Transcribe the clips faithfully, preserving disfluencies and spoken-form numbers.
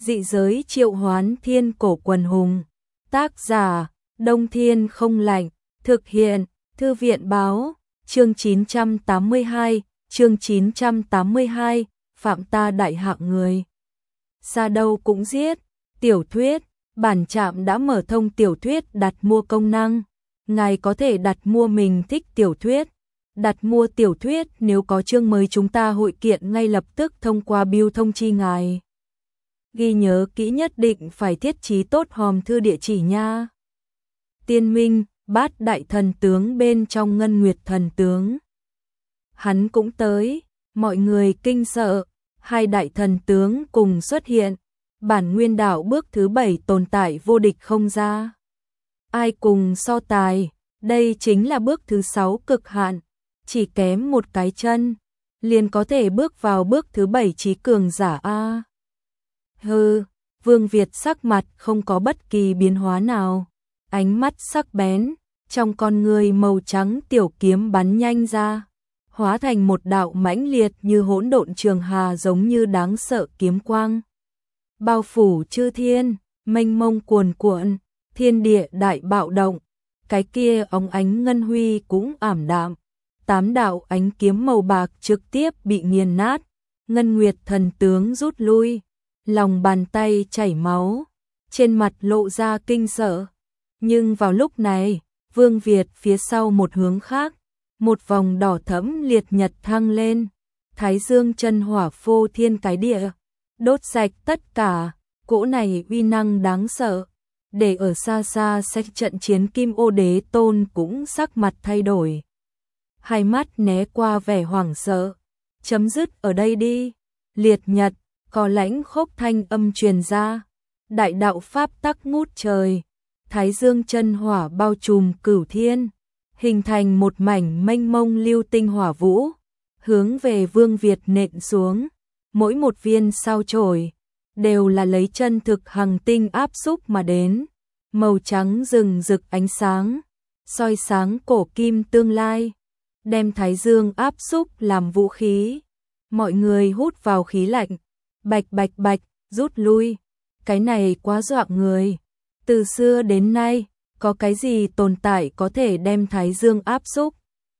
Dị giới triệu hoán thiên cổ quần hùng. Tác giả, Đông Thiên không lạnh. Thực hiện, Thư viện báo. Chương chín trăm tám mươi hai, chương chín trăm tám mươi hai, phạm ta đại hạng người. Xa đâu cũng giết. Tiểu thuyết, bản trạm đã mở thông tiểu thuyết đặt mua công năng. Ngài có thể đặt mua mình thích tiểu thuyết. Đặt mua tiểu thuyết nếu có chương mới chúng ta hội kiện ngay lập tức thông qua bưu thông chi ngài. Ghi nhớ kỹ nhất định phải thiết trí tốt hòm thư địa chỉ nha. Tiên Minh, bát đại thần tướng bên trong Ngân Nguyệt thần tướng. Hắn cũng tới, mọi người kinh sợ, hai đại thần tướng cùng xuất hiện. Bản nguyên đạo bước thứ bảy tồn tại vô địch không ra. Ai cùng so tài, đây chính là bước thứ sáu cực hạn, chỉ kém một cái chân, liền có thể bước vào bước thứ bảy trí cường giả a. Hừ, Vương Việt sắc mặt không có bất kỳ biến hóa nào, ánh mắt sắc bén, trong con người màu trắng tiểu kiếm bắn nhanh ra, hóa thành một đạo mãnh liệt như hỗn độn trường hà giống như đáng sợ kiếm quang. Bao phủ chư thiên, mênh mông cuồn cuộn, thiên địa đại bạo động, cái kia óng ánh ngân huy cũng ảm đạm, tám đạo ánh kiếm màu bạc trực tiếp bị nghiền nát, Ngân Nguyệt thần tướng rút lui, lòng bàn tay chảy máu, trên mặt lộ ra kinh sợ. Nhưng vào lúc này, Vương Việt phía sau một hướng khác, một vòng đỏ thẫm liệt nhật thăng lên, Thái Dương chân hỏa phô thiên cái địa, đốt sạch tất cả, cỗ này uy năng đáng sợ. Để ở xa xa sách trận chiến Kim Ô Đế Tôn cũng sắc mặt thay đổi. Hai mắt né qua vẻ hoảng sợ. Chấm dứt ở đây đi. Liệt nhật, có lãnh khốc thanh âm truyền ra. Đại đạo pháp tắc ngút trời. Thái Dương chân hỏa bao trùm cửu thiên. Hình thành một mảnh mênh mông lưu tinh hỏa vũ. Hướng về Vương Việt nện xuống. Mỗi một viên sao chổi đều là lấy chân thực hằng tinh áp xúc mà đến, màu trắng rừng rực ánh sáng, soi sáng cổ kim tương lai, đem Thái Dương áp xúc làm vũ khí. Mọi người hút vào khí lạnh, bạch bạch bạch, rút lui. Cái này quá dọa người. Từ xưa đến nay, có cái gì tồn tại có thể đem Thái Dương áp xúc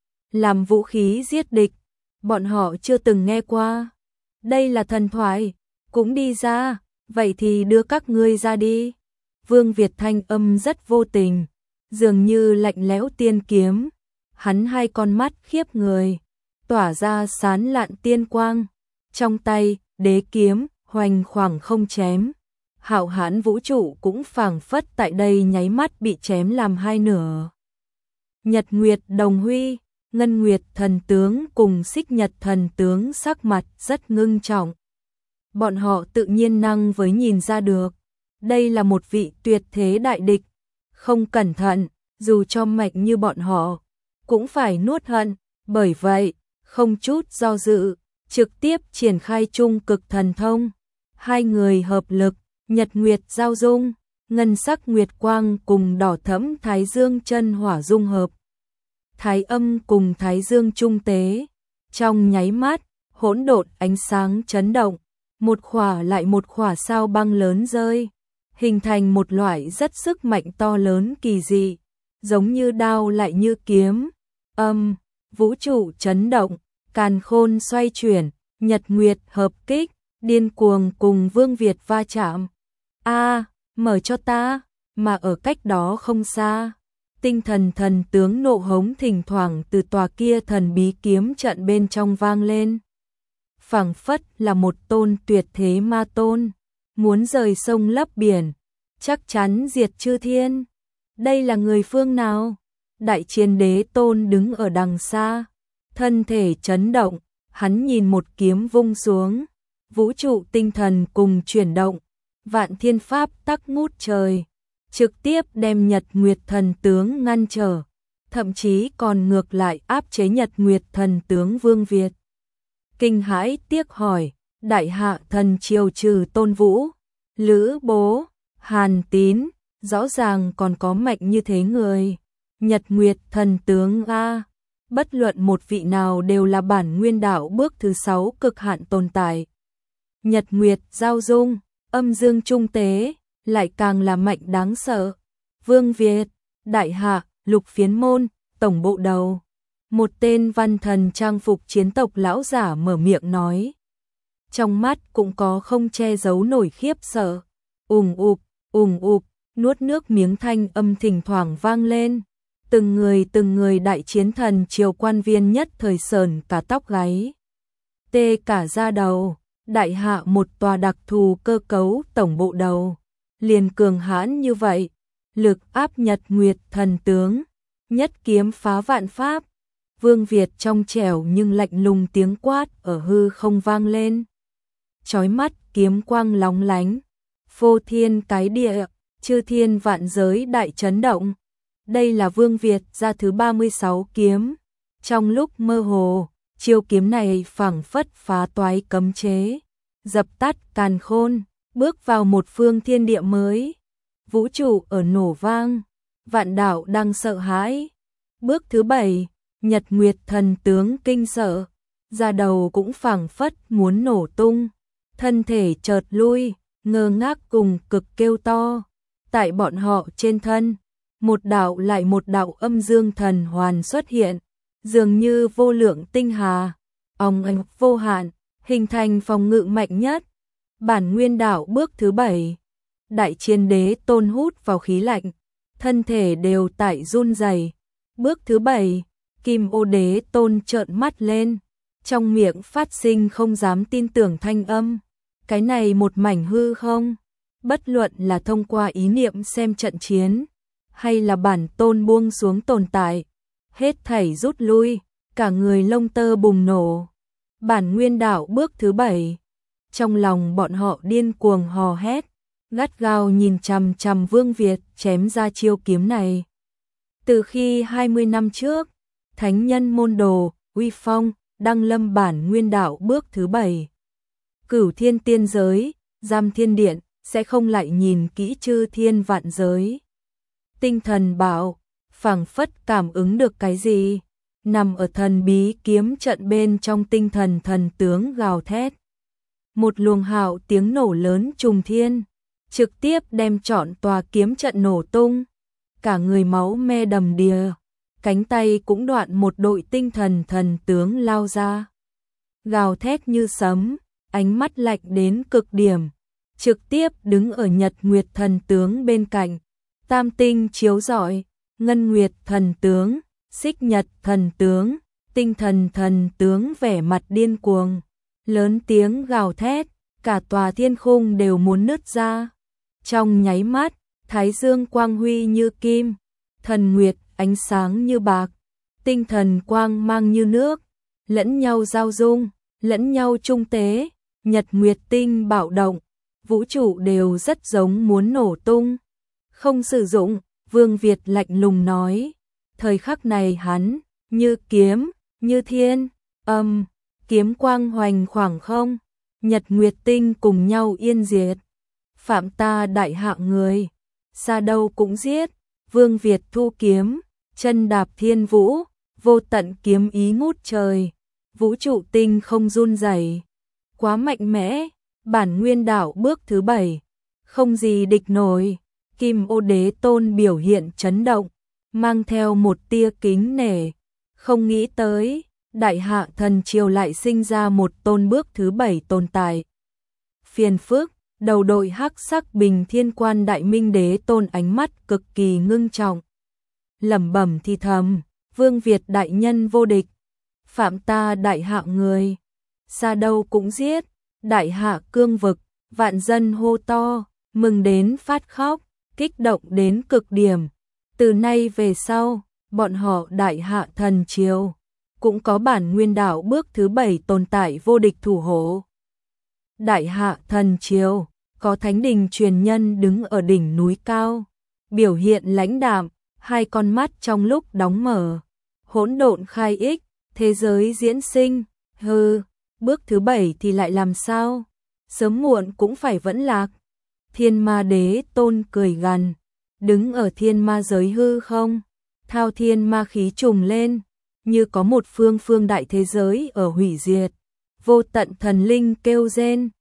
làm vũ khí giết địch? Bọn họ chưa từng nghe qua. Đây là thần thoại, cũng đi ra, vậy thì đưa các ngươi ra đi. Vương Việt thanh âm rất vô tình, dường như lạnh lẽo tiên kiếm, hắn hai con mắt khiếp người, tỏa ra sán lạn tiên quang, trong tay, đế kiếm, hoành khoảng không chém. Hạo hãn vũ trụ cũng phảng phất tại đây nháy mắt bị chém làm hai nửa. Nhật Nguyệt đồng huy, Ngân Nguyệt thần tướng cùng Xích Nhật thần tướng sắc mặt rất ngưng trọng. Bọn họ tự nhiên năng với nhìn ra được, đây là một vị tuyệt thế đại địch, không cẩn thận, dù cho mạnh như bọn họ, cũng phải nuốt hận, bởi vậy, không chút do dự, trực tiếp triển khai trung cực thần thông. Hai người hợp lực, Nhật Nguyệt giao dung, ngân sắc nguyệt quang cùng đỏ thẫm Thái Dương chân hỏa dung hợp. Thái âm cùng Thái Dương trung tế, trong nháy mắt, hỗn độn ánh sáng chấn động, một khỏa lại một khỏa sao băng lớn rơi, hình thành một loại rất sức mạnh to lớn kỳ dị, giống như đao lại như kiếm. Âm, vũ trụ chấn động, càn khôn xoay chuyển, nhật nguyệt hợp kích, điên cuồng cùng Vương Việt va chạm. A, mở cho ta, mà ở cách đó không xa. Tinh thần thần tướng nộ hống thỉnh thoảng từ tòa kia thần bí kiếm trận bên trong vang lên. Phảng phất là một tôn tuyệt thế ma tôn, muốn rời sông lấp biển, chắc chắn diệt chư thiên. Đây là người phương nào? Đại Chiến Đế Tôn đứng ở đằng xa, thân thể chấn động, hắn nhìn một kiếm vung xuống, vũ trụ tinh thần cùng chuyển động, vạn thiên pháp tắc ngút trời, trực tiếp đem Nhật Nguyệt thần tướng ngăn trở, thậm chí còn ngược lại áp chế Nhật Nguyệt thần tướng Vương Việt. Kinh hãi tiếc hỏi, đại hạ thần triều trừ Tôn Vũ, Lữ Bố, Hàn Tín, rõ ràng còn có mạnh như thế người. Nhật Nguyệt thần tướng a, bất luận một vị nào đều là bản nguyên đạo bước thứ sáu cực hạn tồn tại. Nhật Nguyệt giao dung, âm dương trung tế, lại càng là mạnh đáng sợ. Vương Việt, đại hạ, Lục Phiến Môn, tổng bộ đầu. Một tên văn thần trang phục chiến tộc lão giả mở miệng nói. Trong mắt cũng có không che giấu nổi khiếp sợ. Ùm ụp, ùm ụp, nuốt nước miếng thanh âm thỉnh thoảng vang lên. Từng người từng người đại chiến thần triều quan viên nhất thời sờn cả tóc gáy. Tê cả da đầu, đại hạ một tòa đặc thù cơ cấu tổng bộ đầu. Liền cường hãn như vậy, lực áp nhật nguyệt thần tướng, nhất kiếm phá vạn pháp. Vương Việt trong trẻo nhưng lạnh lùng tiếng quát ở hư không vang lên. Chói mắt kiếm quang lóng lánh, phô thiên cái địa, chư thiên vạn giới đại chấn động. Đây là Vương Việt ra thứ ba mươi sáu kiếm. Trong lúc mơ hồ, chiêu kiếm này phảng phất phá toái cấm chế, dập tắt càn khôn, bước vào một phương thiên địa mới. Vũ trụ ở nổ vang, vạn đạo đang sợ hãi. Bước thứ bảy, Nhật Nguyệt thần tướng kinh sợ, da đầu cũng phảng phất muốn nổ tung, thân thể chợt lui, ngơ ngác cùng cực kêu to. Tại bọn họ trên thân, một đạo lại một đạo âm dương thần hoàn xuất hiện, dường như vô lượng tinh hà, ong ánh vô hạn, hình thành phòng ngự mạnh nhất. Bản nguyên đạo bước thứ bảy, đại chiến đế tôn hút vào khí lạnh, thân thể đều tại run rẩy. Bước thứ bảy, kim ô đế tôn trợn mắt lên, trong miệng phát sinh không dám tin tưởng thanh âm. Cái này một mảnh hư không, bất luận là thông qua ý niệm xem trận chiến, hay là bản tôn buông xuống tồn tại, hết thảy rút lui, cả người lông tơ bùng nổ. Bản nguyên đạo bước thứ bảy, trong lòng bọn họ điên cuồng hò hét, gắt gao nhìn chằm chằm Vương Việt chém ra chiêu kiếm này. Từ khi hai mươi năm trước, thánh nhân môn đồ, uy phong, đăng lâm bản nguyên đạo bước thứ bảy. Cửu thiên tiên giới, giam thiên điện, sẽ không lại nhìn kỹ chư thiên vạn giới. Tinh thần bảo, phảng phất cảm ứng được cái gì, nằm ở thần bí kiếm trận bên trong tinh thần thần tướng gào thét. Một luồng hào tiếng nổ lớn trùng thiên, trực tiếp đem trọn tòa kiếm trận nổ tung. Cả người máu me đầm đìa, cánh tay cũng đoạn một đội tinh thần thần tướng lao ra. Gào thét như sấm, ánh mắt lạnh đến cực điểm, trực tiếp đứng ở Nhật Nguyệt thần tướng bên cạnh. Tam tinh chiếu rọi, Ngân Nguyệt thần tướng, Xích Nhật thần tướng, Tinh thần thần tướng vẻ mặt điên cuồng, lớn tiếng gào thét, cả tòa thiên khung đều muốn nứt ra. Trong nháy mắt, thái dương quang huy như kim, thần nguyệt ánh sáng như bạc, tinh thần quang mang như nước, lẫn nhau giao dung, lẫn nhau trung tế, nhật nguyệt tinh bạo động, vũ trụ đều rất giống muốn nổ tung. Không sử dụng, Vương Việt lạnh lùng nói. Thời khắc này hắn, như kiếm, như thiên, âm, kiếm quang hoành khoảng không, nhật nguyệt tinh cùng nhau yên diệt. Phạm ta đại hạ người, xa đâu cũng giết. Vương Việt thu kiếm, chân đạp thiên vũ, vô tận kiếm ý ngút trời, vũ trụ tinh không run rẩy, quá mạnh mẽ. Bản nguyên đạo bước thứ bảy, không gì địch nổi. Kim ô đế tôn biểu hiện chấn động, mang theo một tia kính nể, không nghĩ tới, đại hạ thần triều lại sinh ra một tôn bước thứ bảy tồn tại. Phiền phức, đầu đội hắc sắc bình thiên quan đại minh đế tôn ánh mắt cực kỳ ngưng trọng. Lẩm bẩm thì thầm, Vương Việt đại nhân vô địch, phạm ta đại hạ người, xa đâu cũng giết, đại hạ cương vực, vạn dân hô to, mừng đến phát khóc, kích động đến cực điểm. Từ nay về sau, bọn họ đại hạ thần triều cũng có bản nguyên đạo bước thứ bảy tồn tại vô địch thủ hộ. Đại hạ thần triều có thánh đình truyền nhân đứng ở đỉnh núi cao, biểu hiện lãnh đạm, hai con mắt trong lúc đóng mở, hỗn độn khai ích, thế giới diễn sinh. Hừ, bước thứ bảy thì lại làm sao? Sớm muộn cũng phải vẫn lạc. Thiên ma đế tôn cười gằn, đứng ở thiên ma giới hư không, thao thiên ma khí trùng lên, như có một phương phương đại thế giới ở hủy diệt, vô tận thần linh kêu rên,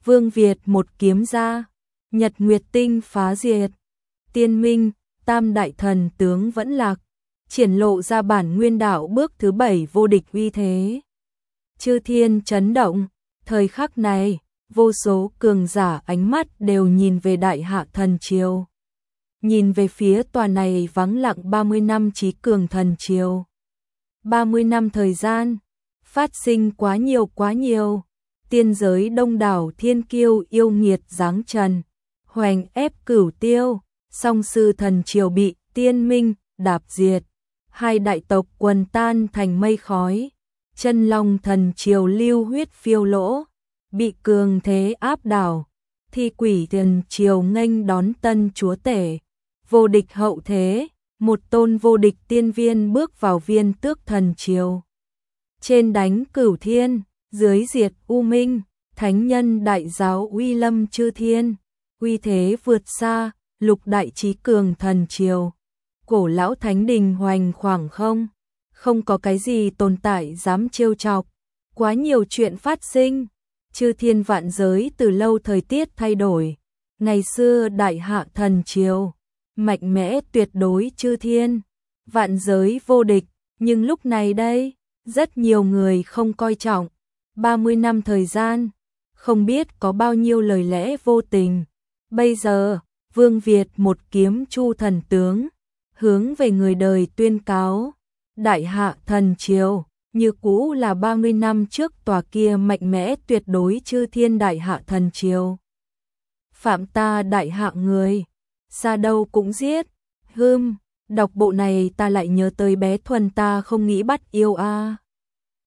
Vương Việt một kiếm ra, Nhật Nguyệt Tinh phá diệt, Tiên Minh, Tam Đại Thần tướng vẫn lạc, triển lộ ra bản nguyên đạo bước thứ bảy vô địch uy thế. Chư thiên chấn động, thời khắc này, vô số cường giả ánh mắt đều nhìn về Đại Hạ Thần Triều. Nhìn về phía tòa này vắng lặng ba mươi năm trí cường thần triều. ba mươi năm thời gian, phát sinh quá nhiều quá nhiều, tiên giới đông đảo thiên kiêu yêu nghiệt giáng trần, hoành ép cửu tiêu, song sư thần triều bị Tiên Minh đạp diệt, hai đại tộc quần tan thành mây khói, chân long thần triều lưu huyết phiêu lỗ, bị cường thế áp đảo, thi quỷ thần triều nghênh đón tân chúa tể, vô địch hậu thế, một tôn vô địch tiên viên bước vào viên tước thần triều. Trên đánh cửu thiên, dưới diệt u minh, thánh nhân đại giáo uy lâm chư thiên, uy thế vượt xa, lục đại trí cường thần triều. Cổ lão thánh đình hoành khoảng không, không có cái gì tồn tại dám trêu chọc, quá nhiều chuyện phát sinh, chư thiên vạn giới từ lâu thời tiết thay đổi. Ngày xưa Đại Hạ Thần Triều, mạnh mẽ tuyệt đối chư thiên, vạn giới vô địch, nhưng lúc này đây, rất nhiều người không coi trọng. ba mươi năm thời gian, không biết có bao nhiêu lời lẽ vô tình. Bây giờ, Vương Việt một kiếm chu thần tướng, hướng về người đời tuyên cáo, Đại Hạ Thần Triều, như cũ là ba mươi năm trước tòa kia mạnh mẽ tuyệt đối chư thiên Đại Hạ Thần Triều. Phạm ta Đại Hạ người, xa đâu cũng giết, hưm, đọc bộ này ta lại nhớ tới bé Thuần ta không nghĩ bắt yêu a.